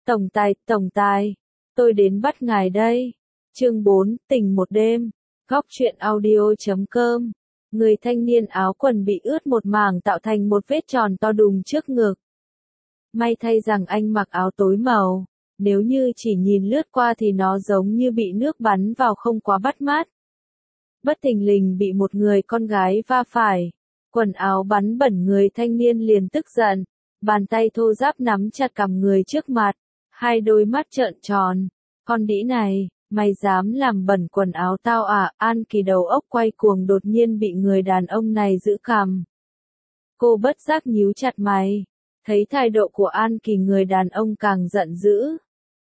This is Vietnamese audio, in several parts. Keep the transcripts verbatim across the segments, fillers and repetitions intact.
Tổng tài, tổng tài, tôi đến bắt ngài đây. Chương bốn, tình một đêm. Góc truyện audio.com. Người thanh niên áo quần bị ướt một mảng tạo thành một vết tròn to đùng trước ngực. May thay rằng anh mặc áo tối màu, nếu như chỉ nhìn lướt qua thì nó giống như bị nước bắn vào không quá bắt mắt. Bất thình lình bị một người con gái va phải, quần áo bắn bẩn, người thanh niên liền tức giận, bàn tay thô ráp nắm chặt cằm người trước mặt, hai đôi mắt trợn tròn. Con đĩ này, mày dám làm bẩn quần áo tao à? An Kỳ đầu óc quay cuồng, đột nhiên bị người đàn ông này giữ cằm. Cô bất giác nhíu chặt mày, thấy thái độ của An Kỳ, người đàn ông càng giận dữ.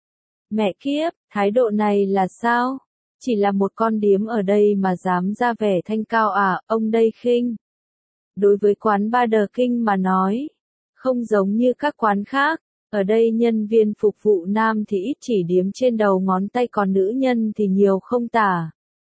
Mẹ kiếp, thái độ này là sao? Chỉ là một con điếm ở đây mà dám ra vẻ thanh cao à? Ông đây khinh. Đối với quán bar The King mà nói, không giống như các quán khác, ở đây nhân viên phục vụ nam thì ít chỉ điếm trên đầu ngón tay, còn nữ nhân thì nhiều không tả.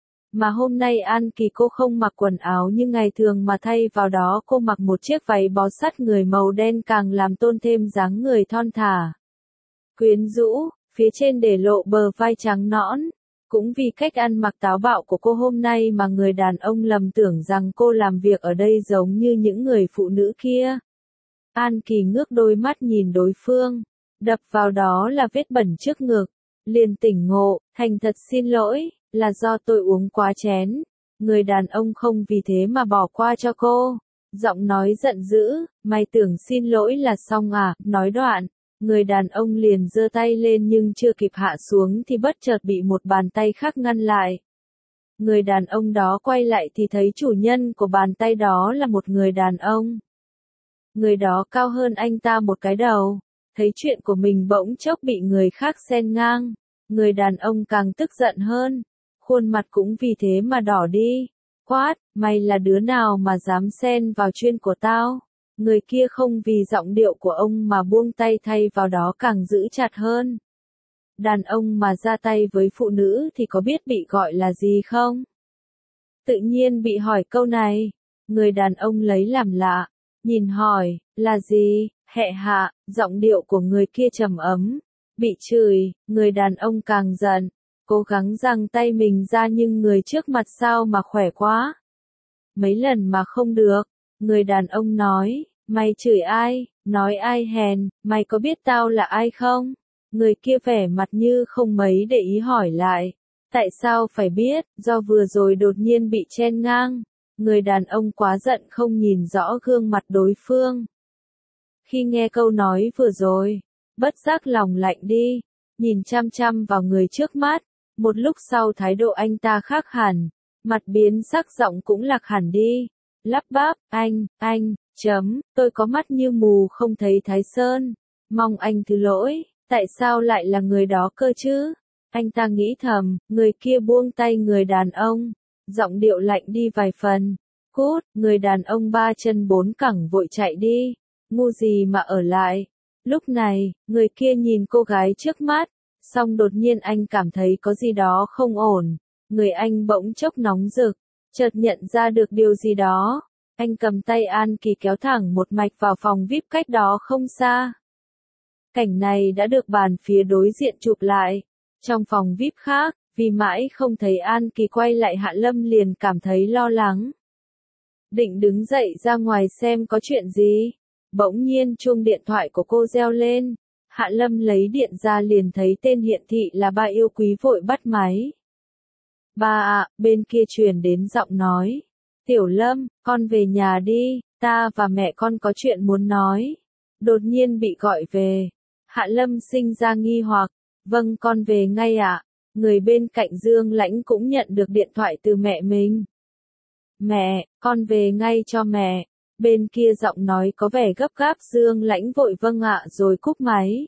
Mà hôm nay An Kỳ cô không mặc quần áo như ngày thường mà thay vào đó cô mặc một chiếc váy bó sát người màu đen, càng làm tôn thêm dáng người thon thả, quyến rũ, phía trên để lộ bờ vai trắng nõn. Cũng vì cách ăn mặc táo bạo của cô hôm nay mà người đàn ông lầm tưởng rằng cô làm việc ở đây giống như những người phụ nữ kia. An Kỳ ngước đôi mắt nhìn đối phương, đập vào đó là vết bẩn trước ngực, liền tỉnh ngộ, thành thật xin lỗi, là do tôi uống quá chén. Người đàn ông không vì thế mà bỏ qua cho cô, giọng nói giận dữ, mày tưởng xin lỗi là xong à? Nói đoạn, người đàn ông liền giơ tay lên nhưng chưa kịp hạ xuống thì bất chợt bị một bàn tay khác ngăn lại. Người đàn ông đó quay lại thì thấy chủ nhân của bàn tay đó là một người đàn ông. Người đó cao hơn anh ta một cái đầu, thấy chuyện của mình bỗng chốc bị người khác xen ngang, người đàn ông càng tức giận hơn, khuôn mặt cũng vì thế mà đỏ đi, quát, mày là đứa nào mà dám xen vào chuyện của tao? Người kia không vì giọng điệu của ông mà buông tay, thay vào đó càng giữ chặt hơn. Đàn ông mà ra tay với phụ nữ thì có biết bị gọi là gì không? Tự nhiên bị hỏi câu này, người đàn ông lấy làm lạ, nhìn hỏi, là gì? Hẹ hạ, giọng điệu của người kia trầm ấm. Bị chửi, người đàn ông càng giận, cố gắng giằng tay mình ra nhưng người trước mặt sao mà khỏe quá. Mấy lần mà không được, người đàn ông nói, mày chửi ai? Nói ai hèn, mày có biết tao là ai không? Người kia vẻ mặt như không mấy để ý hỏi lại, tại sao phải biết? Do vừa rồi đột nhiên bị chen ngang. Người đàn ông quá giận không nhìn rõ gương mặt đối phương. Khi nghe câu nói vừa rồi, bất giác lòng lạnh đi, nhìn chăm chăm vào người trước mắt, một lúc sau thái độ anh ta khác hẳn, mặt biến sắc, giọng cũng lạc hẳn đi, lắp bắp, anh, anh, chấm, tôi có mắt như mù không thấy Thái Sơn, mong anh thứ lỗi, tại sao lại là người đó cơ chứ? Anh ta nghĩ thầm, người kia buông tay người đàn ông, giọng điệu lạnh đi vài phần. Cút, người đàn ông ba chân bốn cẳng vội chạy đi, ngu gì mà ở lại. Lúc này, người kia nhìn cô gái trước mắt, xong đột nhiên anh cảm thấy có gì đó không ổn, người anh bỗng chốc nóng rực, chợt nhận ra được điều gì đó. Anh cầm tay An Kỳ kéo thẳng một mạch vào phòng vi ai pi cách đó không xa. Cảnh này đã được bàn phía đối diện chụp lại. Trong phòng vi ai pi khác, vì mãi không thấy An Kỳ quay lại, Hạ Lâm liền cảm thấy lo lắng. Định đứng dậy ra ngoài xem có chuyện gì, bỗng nhiên chuông điện thoại của cô reo lên. Hạ Lâm lấy điện ra liền thấy tên hiển thị là Ba Yêu Quý, vội bắt máy. Ba ạ, bên kia truyền đến giọng nói. Tiểu Lâm, con về nhà đi, ta và mẹ con có chuyện muốn nói. Đột nhiên bị gọi về. Hạ Lâm sinh ra nghi hoặc, vâng con về ngay ạ. Người bên cạnh Dương Lãnh cũng nhận được điện thoại từ mẹ mình. Mẹ, con về ngay cho mẹ. Bên kia giọng nói có vẻ gấp gáp, Dương Lãnh vội vâng ạ rồi cúp máy.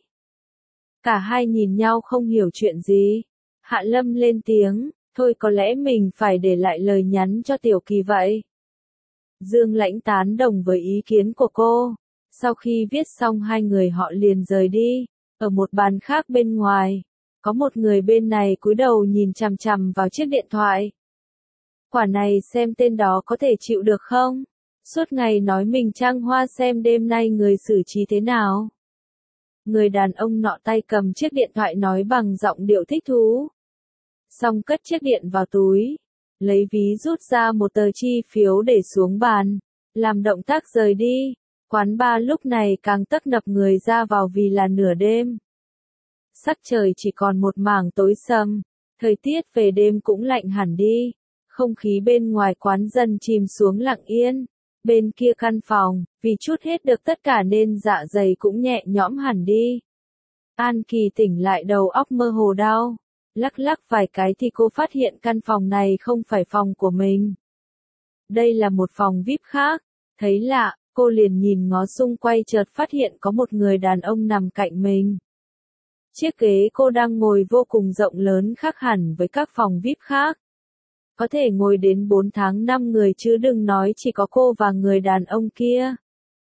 Cả hai nhìn nhau không hiểu chuyện gì. Hạ Lâm lên tiếng, thôi có lẽ mình phải để lại lời nhắn cho Tiểu Kỳ vậy. Dương Lãnh tán đồng với ý kiến của cô. Sau khi viết xong hai người họ liền rời đi. Ở một bàn khác bên ngoài, có một người bên này cúi đầu nhìn chằm chằm vào chiếc điện thoại. Quả này xem tên đó có thể chịu được không? Suốt ngày nói mình trăng hoa, xem đêm nay người xử trí thế nào. Người đàn ông nọ tay cầm chiếc điện thoại nói bằng giọng điệu thích thú. Xong cất chiếc điện vào túi. Lấy ví rút ra một tờ chi phiếu để xuống bàn. Làm động tác rời đi. Quán bar lúc này càng tấp nập người ra vào vì là nửa đêm. Sắc trời chỉ còn một mảng tối sầm. Thời tiết về đêm cũng lạnh hẳn đi. Không khí bên ngoài quán dần chìm xuống lặng yên. Bên kia căn phòng, vì chút hết được tất cả nên dạ dày cũng nhẹ nhõm hẳn đi. An Kỳ tỉnh lại đầu óc mơ hồ đau. Lắc lắc vài cái thì cô phát hiện căn phòng này không phải phòng của mình. Đây là một phòng vi ai pi khác. Thấy lạ, cô liền nhìn ngó xung quay chợt phát hiện có một người đàn ông nằm cạnh mình. Chiếc ghế cô đang ngồi vô cùng rộng lớn khác hẳn với các phòng vi ai pi khác. Có thể ngồi đến bốn tháng năm người chứ đừng nói chỉ có cô và người đàn ông kia.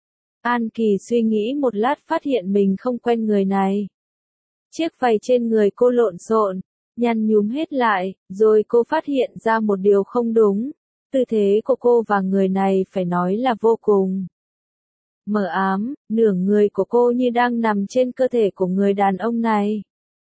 An Kỳ suy nghĩ một lát phát hiện mình không quen người này. Chiếc váy trên người cô lộn xộn, nhăn nhúm hết lại, rồi cô phát hiện ra một điều không đúng. Tư thế của cô và người này phải nói là vô cùng mờ ám, nửa người của cô như đang nằm trên cơ thể của người đàn ông này.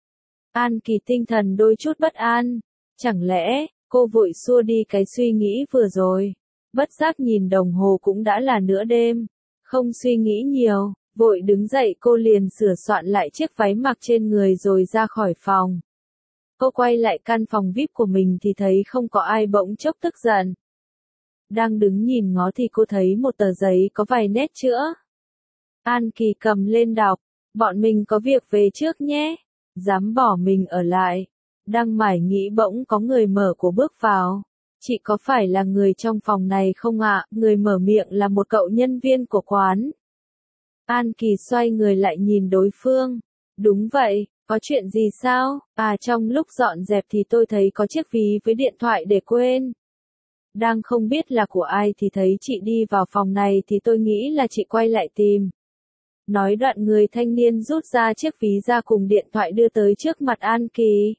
An Kỳ tinh thần đôi chút bất an. Chẳng lẽ, cô vội xua đi cái suy nghĩ vừa rồi. Bất giác nhìn đồng hồ cũng đã là nửa đêm. Không suy nghĩ nhiều, vội đứng dậy cô liền sửa soạn lại chiếc váy mặc trên người rồi ra khỏi phòng. Cô quay lại căn phòng vi ai pi của mình thì thấy không có ai bỗng chốc tức giận. Đang đứng nhìn ngó thì cô thấy một tờ giấy có vài nét chữa. An Kỳ cầm lên đọc, bọn mình có việc về trước nhé. Dám bỏ mình ở lại. Đang mải nghĩ bỗng có người mở cửa bước vào. Chị có phải là người trong phòng này không ạ? Người mở miệng là một cậu nhân viên của quán. An Kỳ xoay người lại nhìn đối phương. Đúng vậy, có chuyện gì sao? À trong lúc dọn dẹp thì tôi thấy có chiếc ví với điện thoại để quên. Đang không biết là của ai thì thấy chị đi vào phòng này thì tôi nghĩ là chị quay lại tìm. Nói đoạn người thanh niên rút ra chiếc ví ra cùng điện thoại đưa tới trước mặt An Kỳ.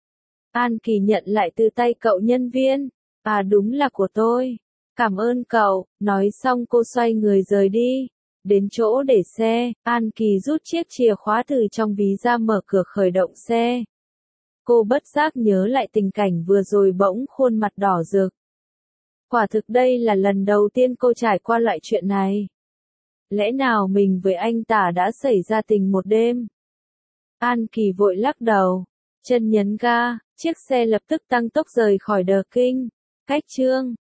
An Kỳ nhận lại từ tay cậu nhân viên. À đúng là của tôi. Cảm ơn cậu. Nói xong cô xoay người rời đi. Đến chỗ để xe, An Kỳ rút chiếc chìa khóa từ trong ví ra mở cửa khởi động xe. Cô bất giác nhớ lại tình cảnh vừa rồi bỗng khuôn mặt đỏ rực. Quả thực đây là lần đầu tiên cô trải qua loại chuyện này. Lẽ nào mình với anh ta đã xảy ra tình một đêm? An Kỳ vội lắc đầu, chân nhấn ga, chiếc xe lập tức tăng tốc rời khỏi Đờ Kinh. Cách chương